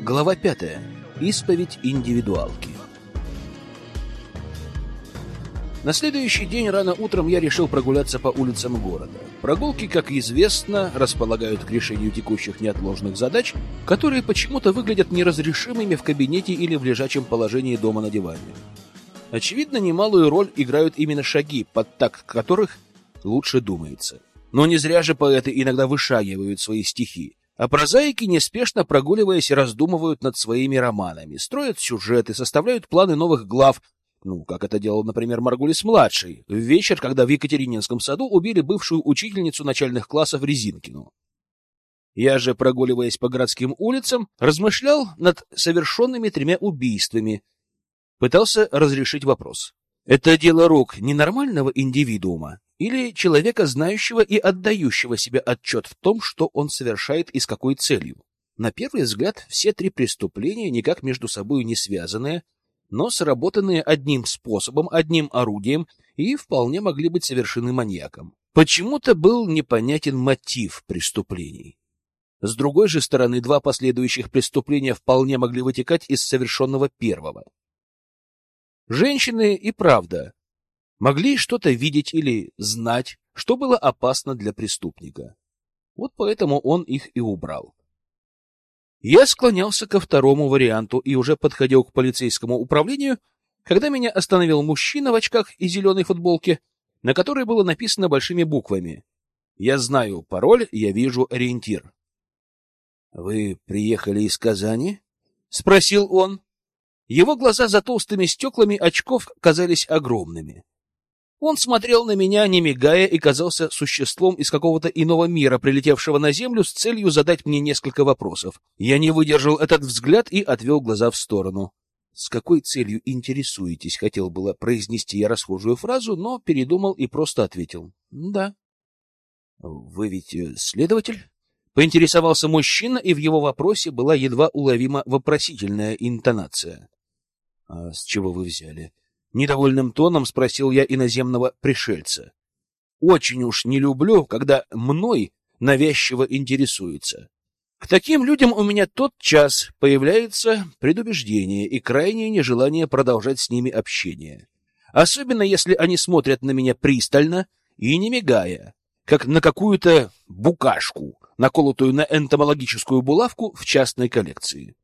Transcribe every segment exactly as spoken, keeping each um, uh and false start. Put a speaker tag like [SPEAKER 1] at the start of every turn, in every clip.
[SPEAKER 1] Глава пятая. Исповедь индивидуалки. На следующий день рано утром я решил прогуляться по улицам города. Прогулки, как известно, располагают к решению текущих неотложных задач, которые почему-то выглядят неразрешимыми в кабинете или в лежачем положении дома на диване. Очевидно, немалую роль играют именно шаги, под такт которых лучше думается. Но не зря же поэты иногда вышагивают свои стихи. А прозаики, неспешно прогуливаясь, раздумывают над своими романами, строят сюжеты, составляют планы новых глав, ну, как это делал, например, Маргулис-младший, в вечер, когда в Екатерининском саду убили бывшую учительницу начальных классов Резинкину. Я же, прогуливаясь по городским улицам, размышлял над совершенными тремя убийствами, пытался разрешить вопрос. Это дело рук ненормального индивидуума или человека, знающего и отдающего себе отчет в том, что он совершает и с какой целью? На первый взгляд, все три преступления никак между собой не связанные, но сработанные одним способом, одним орудием и вполне могли быть совершены маньяком. Почему-то был непонятен мотив преступлений. С другой же стороны, два последующих преступления вполне могли вытекать из совершенного первого. Женщины и правда могли что-то видеть или знать, что было опасно для преступника. Вот поэтому он их и убрал. Я склонялся ко второму варианту и уже подходил к полицейскому управлению, когда меня остановил мужчина в очках и зеленой футболке, на которой было написано большими буквами: «Я знаю пароль, я вижу ориентир». «Вы приехали из Казани?» — спросил он. Его глаза за толстыми стеклами очков казались огромными. Он смотрел на меня, не мигая, и казался существом из какого-то иного мира, прилетевшего на Землю с целью задать мне несколько вопросов. Я не выдержал этот взгляд и отвел глаза в сторону. «С какой целью интересуетесь?» — хотел было произнести я расхожую фразу, но передумал и просто ответил: «Да». «Вы ведь следователь?» — поинтересовался мужчина, и в его вопросе была едва уловима вопросительная интонация. «А с чего вы взяли?» — недовольным тоном спросил я иноземного пришельца. «Очень уж не люблю, когда мной навязчиво интересуются. К таким людям у меня тотчас появляется предубеждение и крайнее нежелание продолжать с ними общение. Особенно, если они смотрят на меня пристально и не мигая, как на какую-то букашку, наколотую на энтомологическую булавку в частной коллекции».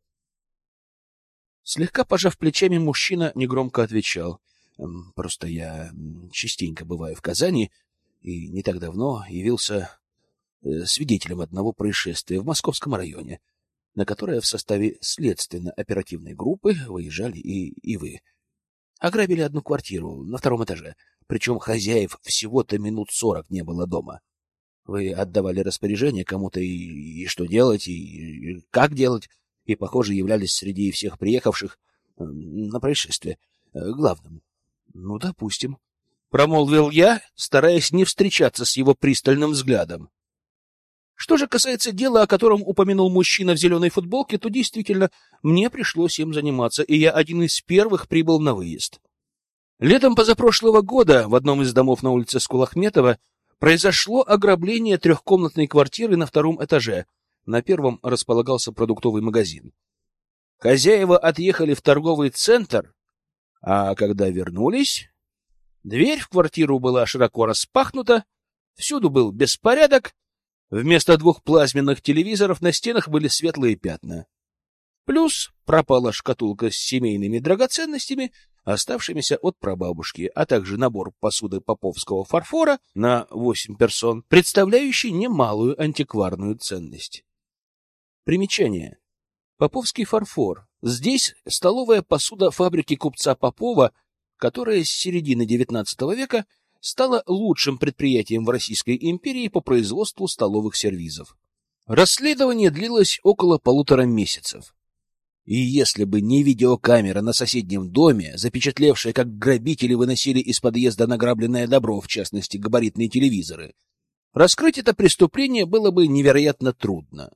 [SPEAKER 1] Слегка пожав плечами, мужчина негромко отвечал: «Просто я частенько бываю в Казани и не так давно явился свидетелем одного происшествия в Московском районе, на которое в составе следственно-оперативной группы выезжали и, и вы. Ограбили одну квартиру на втором этаже, причем хозяев всего-то минут сорок не было дома. Вы отдавали распоряжение кому-то и, и что делать, и, и как делать, и, похоже, являлись среди всех приехавших на происшествие главным». «Ну, допустим», — промолвил я, стараясь не встречаться с его пристальным взглядом. Что же касается дела, о котором упомянул мужчина в зеленой футболке, то действительно мне пришлось им заниматься, и я один из первых прибыл на выезд. Летом позапрошлого года в одном из домов на улице Скулахметова произошло ограбление трехкомнатной квартиры на втором этаже. На первом располагался продуктовый магазин. Хозяева отъехали в торговый центр, а когда вернулись, дверь в квартиру была широко распахнута, всюду был беспорядок, вместо двух плазменных телевизоров на стенах были светлые пятна. Плюс пропала шкатулка с семейными драгоценностями, оставшимися от прабабушки, а также набор посуды поповского фарфора на восемь персон, представляющий немалую антикварную ценность. Примечание. Поповский фарфор. Здесь столовая посуда фабрики купца Попова, которая с середины девятнадцатого века стала лучшим предприятием в Российской империи по производству столовых сервизов. Расследование длилось около полутора месяцев. И если бы не видеокамера на соседнем доме, запечатлевшая, как грабители выносили из подъезда награбленное добро, в частности, габаритные телевизоры, раскрыть это преступление было бы невероятно трудно.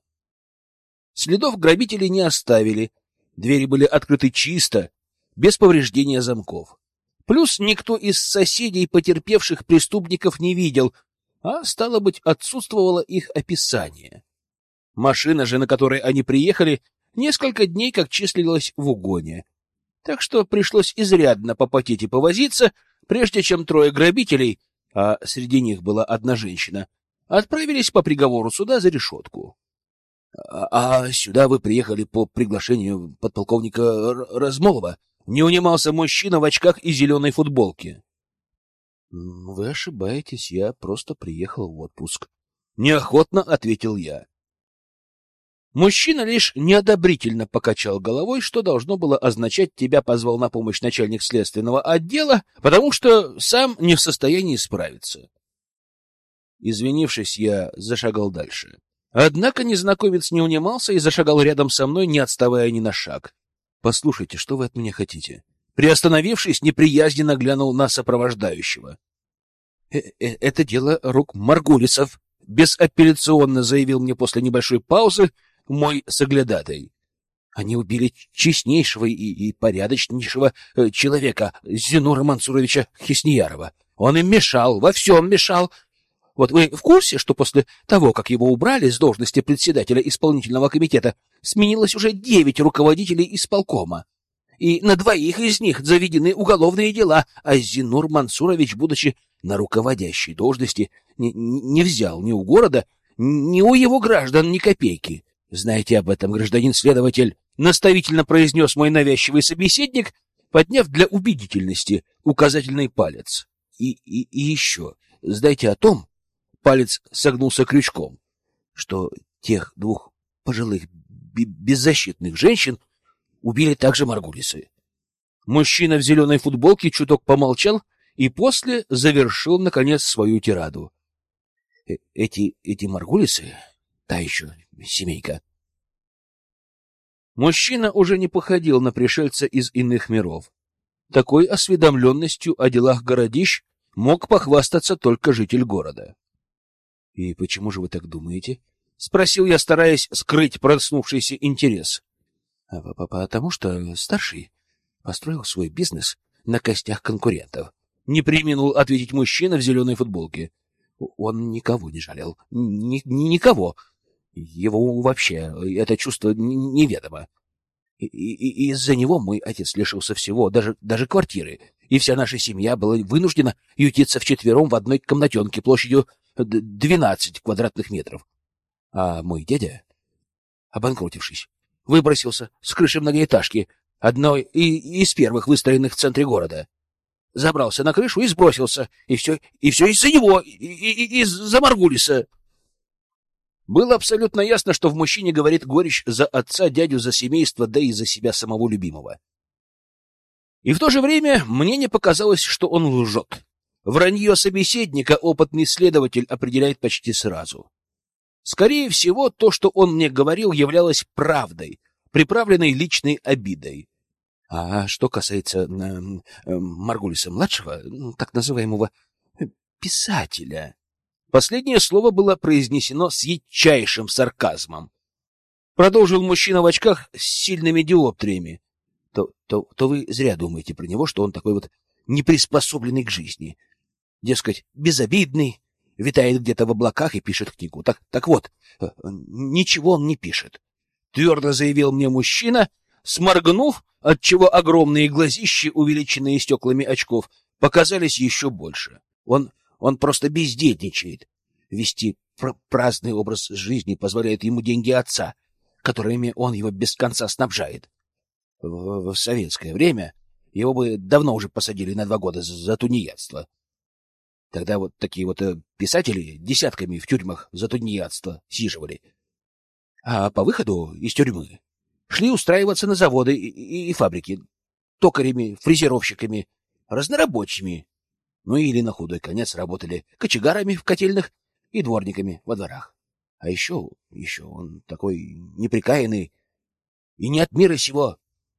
[SPEAKER 1] Следов грабители не оставили, двери были открыты чисто, без повреждения замков. Плюс никто из соседей потерпевших преступников не видел, а, стало быть, отсутствовало их описание. Машина же, на которой они приехали, несколько дней как числилась в угоне. Так что пришлось изрядно попотеть и повозиться, прежде чем трое грабителей, а среди них была одна женщина, отправились по приговору суда за решетку. А, а сюда вы приехали по приглашению подполковника Р- Размолова? Не унимался мужчина в очках и зеленой футболке. Вы ошибаетесь, я просто приехал в отпуск. Неохотно ответил я. Мужчина лишь неодобрительно покачал головой, что должно было означать: тебя позвал на помощь начальник следственного отдела, потому что сам не в состоянии справиться. Извинившись, я зашагал дальше. Однако незнакомец не унимался и зашагал рядом со мной, не отставая ни на шаг. Послушайте, что вы от меня хотите? Приостановившись, неприязненно глянул на сопровождающего. Э -э Это дело рук Маргулисов, безапелляционно заявил мне после небольшой паузы мой соглядатай. Они убили честнейшего и, и порядочнейшего э, человека, Зинура Мансуровича Хисниярова. Он им мешал, во всем мешал. Вот вы в курсе, что после того, как его убрали с должности председателя исполнительного комитета, сменилось уже девять руководителей исполкома? И на двоих из них заведены уголовные дела, а Зинур Мансурович, будучи на руководящей должности, не, не взял ни у города, ни у его граждан ни копейки. Знаете об этом, гражданин следователь? Наставительно произнес мой навязчивый собеседник, подняв для убедительности указательный палец. И, и, и еще, знаете о том, палец согнулся крючком, что тех двух пожилых беззащитных женщин убили также Маргулисы. Мужчина в зеленой футболке чуток помолчал и после завершил, наконец, свою тираду. Э эти, эти Маргулисы, та еще семейка. Мужчина уже не походил на пришельца из иных миров. Такой осведомленностью о делах городищ мог похвастаться только житель города. — И почему же вы так думаете? — спросил я, стараясь скрыть проснувшийся интерес. — Потому что старший построил свой бизнес на костях конкурентов. Не преминул ответить мужчина в зеленой футболке. Он никого не жалел. Ни, ни, никого. Его вообще это чувство неведомо. И, и, и из-за него мой отец лишился всего, даже, даже квартиры. И вся наша семья была вынуждена ютиться вчетвером в одной комнатенке площадью двенадцать квадратных метров. А мой дядя, обанкротившись, выбросился с крыши многоэтажки, одной и, из первых выстроенных в центре города. Забрался на крышу и сбросился. И все, и все из-за него, и, и, из-за Маргулиса. Было абсолютно ясно, что в мужчине говорит горечь за отца, дядю, за семейство, да и за себя самого любимого. И в то же время мне не показалось, что он лжет. Вранье собеседника опытный следователь определяет почти сразу. Скорее всего, то, что он мне говорил, являлось правдой, приправленной личной обидой. А что касается э, э, Маргулиса-младшего, так называемого писателя, последнее слово было произнесено с ядчайшим сарказмом. Продолжил мужчина в очках с сильными диоптриями. То, то, то вы зря думаете про него, что он такой вот неприспособленный к жизни. Дескать, безобидный, витает где-то в облаках и пишет книгу. Так, так вот, ничего он не пишет. Твердо заявил мне мужчина, сморгнув, отчего огромные глазищи, увеличенные стеклами очков, показались еще больше. Он, он просто бездельничает. Вести пр праздный образ жизни позволяет ему деньги отца, которыми он его без конца снабжает. В, в советское время его бы давно уже посадили на два года за, за тунеядство. Тогда вот такие вот писатели десятками в тюрьмах за тунеядство сиживали. А по выходу из тюрьмы шли устраиваться на заводы и, и, и фабрики, токарями, фрезеровщиками, разнорабочими. Ну или на худой конец работали кочегарами в котельных и дворниками во дворах. А еще, еще он такой неприкаянный и не от мира сего.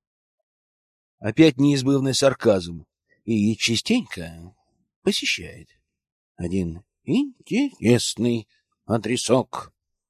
[SPEAKER 1] Опять неизбывный сарказм. И частенько посещает один интересный адресок.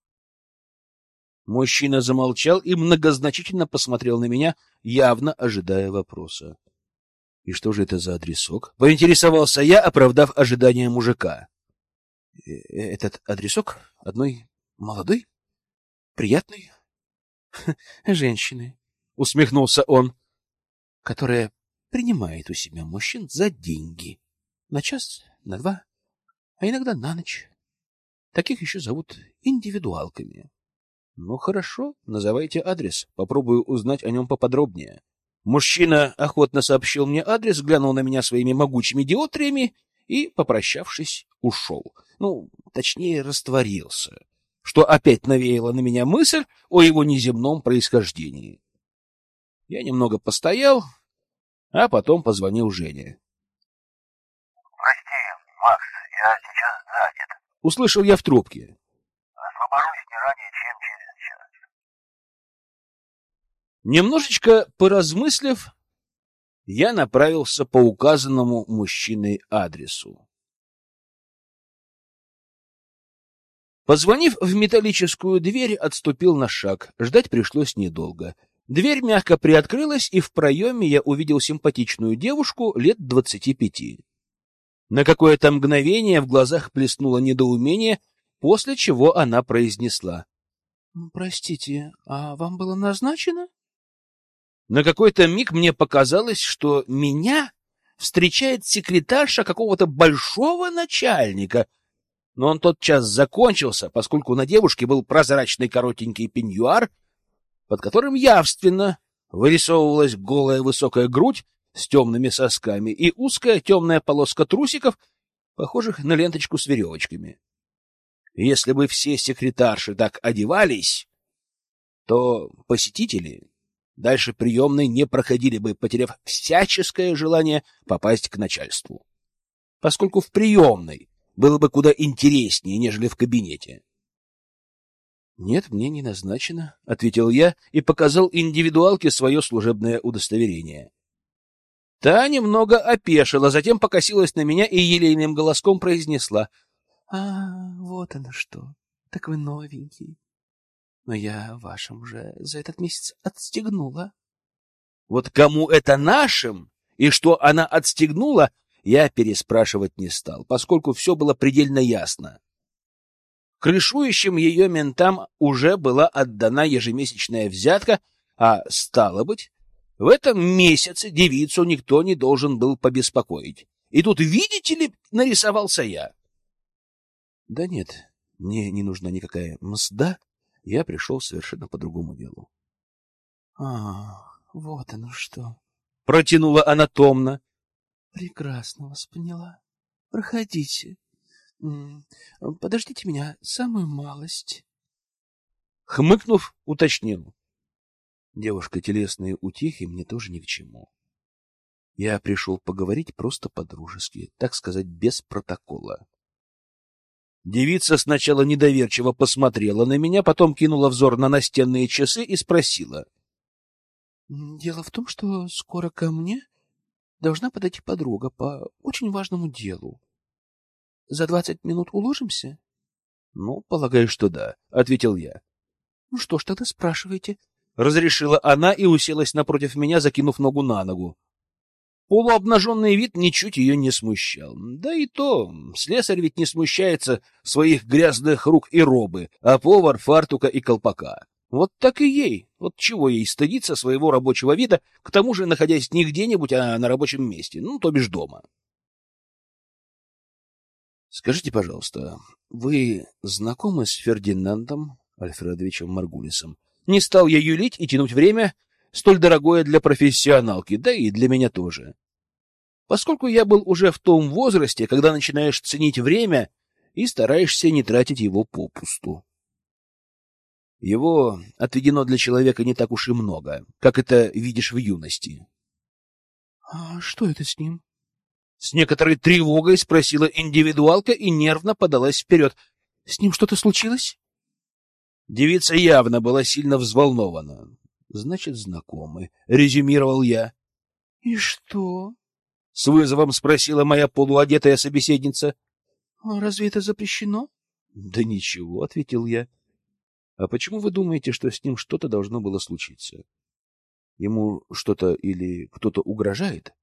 [SPEAKER 1] Мужчина замолчал и многозначительно посмотрел на меня, явно ожидая вопроса. — И что же это за адресок? — поинтересовался я, оправдав ожидания мужика. — Этот адресок одной молодой, приятной, Женщины, — усмехнулся он, — которая принимает у себя мужчин за деньги. На час, на два, а иногда на ночь. Таких еще зовут индивидуалками. Ну, хорошо, называйте адрес. Попробую узнать о нем поподробнее. Мужчина охотно сообщил мне адрес, глянул на меня своими могучими диоптриями и, попрощавшись, ушел. Ну, точнее, растворился, что опять навеяло на меня мысль о его неземном происхождении. Я немного постоял, а потом позвонил Жене.
[SPEAKER 2] — Прости, Макс, я сейчас занят.
[SPEAKER 1] Услышал я в трубке.
[SPEAKER 2] — Освобожусь не ранее, чем через час.
[SPEAKER 1] Немножечко поразмыслив, я направился по указанному мужчиной адресу. Позвонив в металлическую дверь, отступил на шаг. Ждать пришлось недолго. Дверь мягко приоткрылась, и в проеме я увидел симпатичную девушку лет двадцати пяти. На какое-то мгновение в глазах плеснуло недоумение, после чего она произнесла: «Простите, а вам было назначено?» На какой-то миг мне показалось, что меня встречает секретарша какого-то большого начальника, но он тотчас закончился, поскольку на девушке был прозрачный коротенький пеньюар, под которым явственно вырисовывалась голая высокая грудь с темными сосками и узкая темная полоска трусиков, похожих на ленточку с веревочками. Если бы все секретарши так одевались, то посетители дальше приемной не проходили бы, потеряв всяческое желание попасть к начальству, поскольку в приемной было бы куда интереснее, нежели в кабинете. — Нет, мне не назначено, — ответил я и показал индивидуалке свое служебное удостоверение. Та немного опешила, затем покосилась на меня и елейным голоском произнесла: — А, вот оно что, так вы новенький. Но я вашим уже за этот месяц отстегнула. Вот кому это нашим и что она отстегнула, я переспрашивать не стал, поскольку все было предельно ясно. Крышующим ее ментам уже была отдана ежемесячная взятка, а стало быть, в этом месяце девицу никто не должен был побеспокоить. И тут, видите ли, нарисовался я. Да нет, мне не нужна никакая мзда, я пришел совершенно по другому делу. — А, вот оно что! — протянула она томно. — Прекрасно вас поняла. Проходите. Подождите меня самую малость. Хмыкнув, уточнил: девушка, телесные утехи мне тоже ни к чему. Я пришел поговорить просто по-дружески, так сказать, без протокола. Девица сначала недоверчиво посмотрела на меня, потом кинула взор на настенные часы и спросила: — Дело в том, что скоро ко мне должна подойти подруга по очень важному делу. За двадцать минут уложимся? — Ну, полагаю, что да, — ответил я. — Ну что ж, тогда спрашивайте, — разрешила она и уселась напротив меня, закинув ногу на ногу. Полуобнаженный вид ничуть ее не смущал. Да и то, слесарь ведь не смущается своих грязных рук и робы, а повар — фартука и колпака. Вот так и ей. Вот чего ей стыдиться своего рабочего вида, к тому же находясь не где-нибудь, а на рабочем месте, ну, то бишь дома. Скажите, пожалуйста, вы знакомы с Фердинандом Альфредовичем Маргулисом? Не стал я юлить и тянуть время, столь дорогое для профессионалки, да и для меня тоже. Поскольку я был уже в том возрасте, когда начинаешь ценить время и стараешься не тратить его попусту. Его отведено для человека не так уж и много, как это видишь в юности. — А что это с ним? С некоторой тревогой спросила индивидуалка и нервно подалась вперед. — С ним что-то случилось? Девица явно была сильно взволнована. — Значит, знакомы, — резюмировал я. — И что? — с вызовом спросила моя полуодетая собеседница. — А разве это запрещено? — Да ничего, — ответил я. — А почему вы думаете, что с ним что-то должно было случиться? Ему что-то или кто-то угрожает?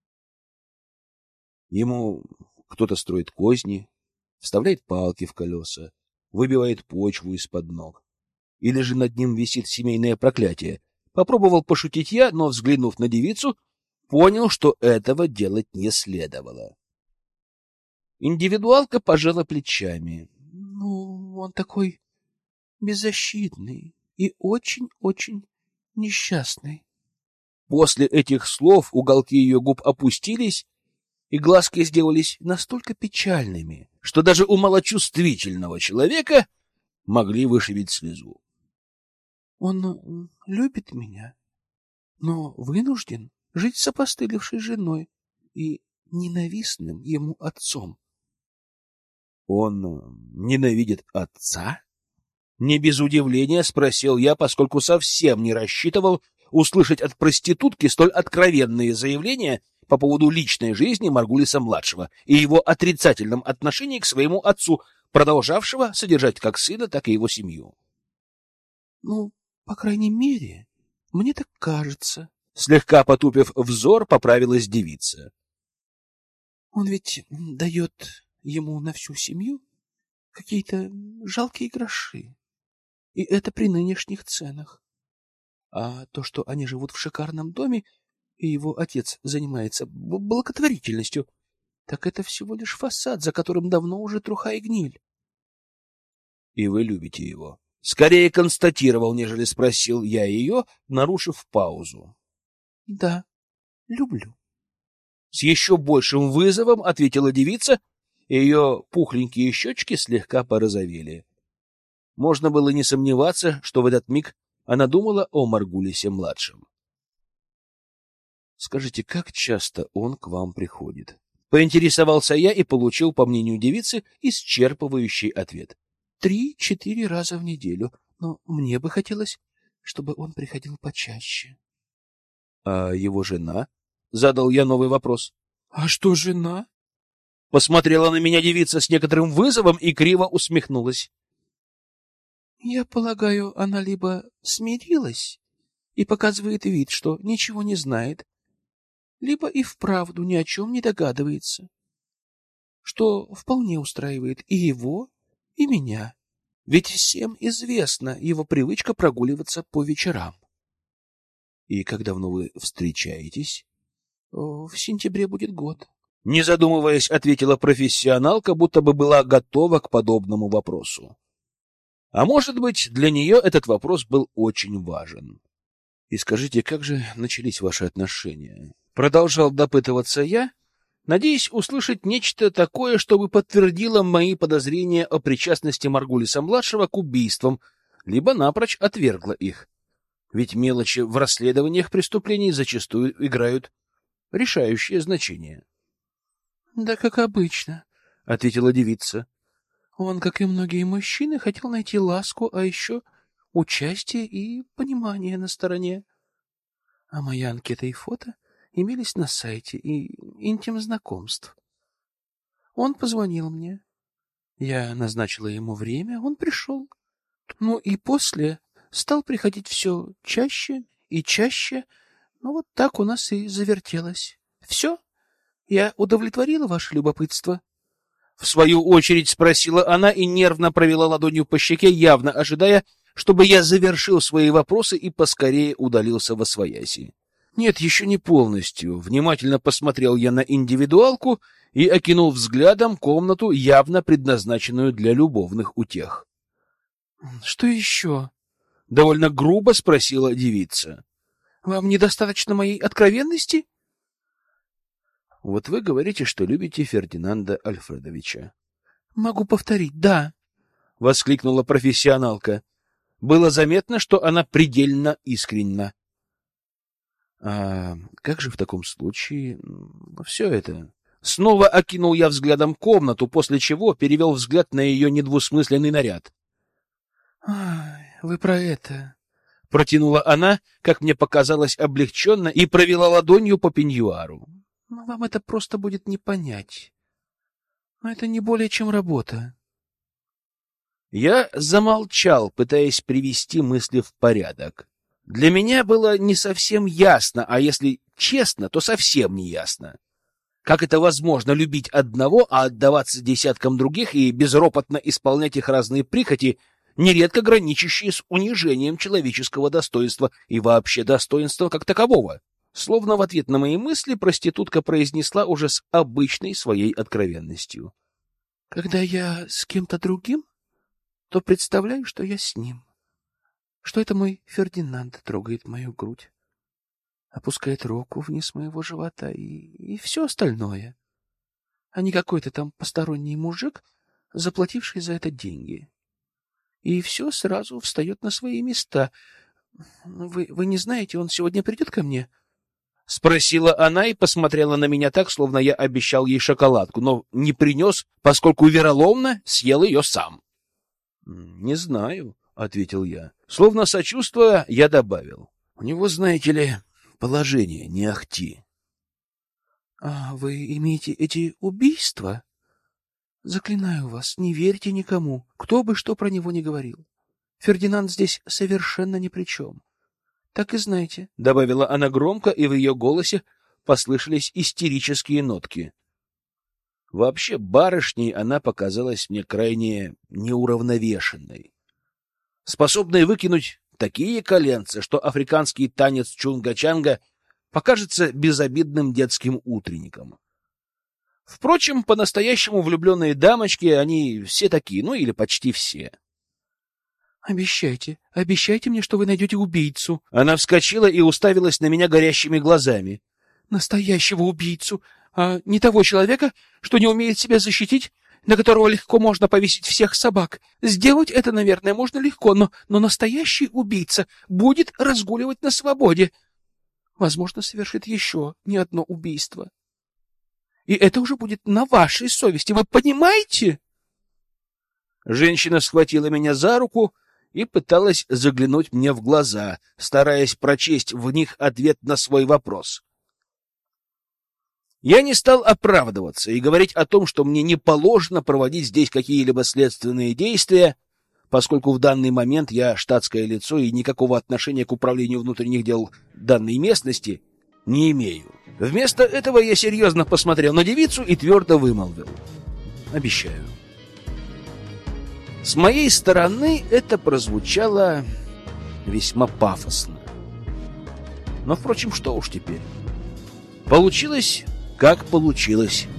[SPEAKER 1] Ему кто-то строит козни, вставляет палки в колеса, выбивает почву из-под ног. Или же над ним висит семейное проклятие? Попробовал пошутить я, но, взглянув на девицу, понял, что этого делать не следовало. Индивидуалка пожала плечами. — Ну, он такой беззащитный и очень-очень несчастный. После этих слов уголки ее губ опустились, и глазки сделались настолько печальными, что даже у малочувствительного человека могли вышибить слезу. — Он любит меня, но вынужден жить с опостылевшей женой и ненавистным ему отцом. — Он ненавидит отца? Не без удивления спросил я, поскольку совсем не рассчитывал услышать от проститутки столь откровенные заявления по поводу личной жизни Маргулиса-младшего и его отрицательном отношении к своему отцу, продолжавшего содержать как сына, так и его семью. — Ну, по крайней мере, мне так кажется. Слегка потупив взор, поправилась девица. — Он ведь дает ему на всю семью какие-то жалкие гроши. И это при нынешних ценах. А то, что они живут в шикарном доме, и его отец занимается благотворительностью, так это всего лишь фасад, за которым давно уже труха и гниль. — И вы любите его? Скорее констатировал, нежели спросил я ее, нарушив паузу. — Да, люблю. С еще большим вызовом ответила девица, и ее пухленькие щечки слегка порозовели. Можно было не сомневаться, что в этот миг она думала о Маргулисе-младшем. — Скажите, как часто он к вам приходит? Поинтересовался я и получил, по мнению девицы, исчерпывающий ответ. — Три-четыре раза в неделю, но мне бы хотелось, чтобы он приходил почаще. — А его жена? — задал я новый вопрос. — А что жена? Посмотрела на меня девица с некоторым вызовом и криво усмехнулась. — Я полагаю, она либо смирилась и показывает вид, что ничего не знает, либо и вправду ни о чем не догадывается, что вполне устраивает и его, и меня. Ведь всем известна его привычка прогуливаться по вечерам. — И как давно вы встречаетесь? — В сентябре будет год. Не задумываясь, ответила профессионалка, будто бы была готова к подобному вопросу. А может быть, для нее этот вопрос был очень важен. — И скажите, как же начались ваши отношения? Продолжал допытываться я, надеясь услышать нечто такое, чтобы подтвердило мои подозрения о причастности Маргулиса-младшего к убийствам, либо напрочь отвергло их. Ведь мелочи в расследованиях преступлений зачастую играют решающее значение. — Да, как обычно, — ответила девица. Он, как и многие мужчины, хотел найти ласку, а еще участие и понимание на стороне. А моя анкета и фото имелись на сайте и интим-знакомств. Он позвонил мне. Я назначила ему время, он пришел. Ну и после стал приходить все чаще и чаще. Ну вот так у нас и завертелось. Все? Я удовлетворила ваше любопытство? В свою очередь спросила она и нервно провела ладонью по щеке, явно ожидая, чтобы я завершил свои вопросы и поскорее удалился восвояси. Нет, еще не полностью. Внимательно посмотрел я на индивидуалку и окинул взглядом комнату, явно предназначенную для любовных утех. — Что еще? — довольно грубо спросила девица. — Вам недостаточно моей откровенности? — Вот вы говорите, что любите Фердинанда Альфредовича. — Могу повторить, да, — воскликнула профессионалка. Было заметно, что она предельно искренна. — А как же в таком случае все это? Снова окинул я взглядом комнату, после чего перевел взгляд на ее недвусмысленный наряд. — Ай, вы про это... — протянула она, как мне показалось, облегченно, и провела ладонью по пеньюару. — Вам это просто будет не понять. Но это не более чем работа. Я замолчал, пытаясь привести мысли в порядок. Для меня было не совсем ясно, а если честно, то совсем не ясно. Как это возможно любить одного, а отдаваться десяткам других и безропотно исполнять их разные прихоти, нередко граничащие с унижением человеческого достоинства и вообще достоинства как такового. Словно в ответ на мои мысли проститутка произнесла уже с обычной своей откровенностью. Когда я с кем-то другим, то представляю, что я с ним. Что это мой Фердинанд трогает мою грудь, опускает руку вниз моего живота и, и все остальное. А не какой-то там посторонний мужик, заплативший за это деньги. И все сразу встает на свои места. Вы, вы не знаете, он сегодня придет ко мне? — спросила она и посмотрела на меня так, словно я обещал ей шоколадку, но не принес, поскольку вероломно съел ее сам. — Не знаю, — ответил я. Словно сочувствуя, я добавил. — У него, знаете ли, положение не ахти. — А вы имеете эти убийства? Заклинаю вас, не верьте никому, кто бы что про него ни говорил. Фердинанд здесь совершенно ни при чем. Так и знаете, — добавила она громко, и в ее голосе послышались истерические нотки. Вообще, барышней она показалась мне крайне неуравновешенной, способной выкинуть такие коленца, что африканский танец чунга-чанга покажется безобидным детским утренником. Впрочем, по-настоящему влюбленные дамочки, они все такие, ну или почти все. «Обещайте, обещайте мне, что вы найдете убийцу». Она вскочила и уставилась на меня горящими глазами. «Настоящего убийцу, а не того человека, что не умеет себя защитить, на которого легко можно повесить всех собак. Сделать это, наверное, можно легко, но, но настоящий убийца будет разгуливать на свободе. Возможно, совершит еще не одно убийство. И это уже будет на вашей совести, вы понимаете?» Женщина схватила меня за руку и пыталась заглянуть мне в глаза, стараясь прочесть в них ответ на свой вопрос. Я не стал оправдываться и говорить о том, что мне не положено проводить здесь какие-либо следственные действия, поскольку в данный момент я штатское лицо и никакого отношения к управлению внутренних дел данной местности не имею. Вместо этого я серьезно посмотрел на девицу и твердо вымолвил: «Обещаю». С моей стороны это прозвучало весьма пафосно. Но, впрочем, что уж теперь. Получилось, как получилось.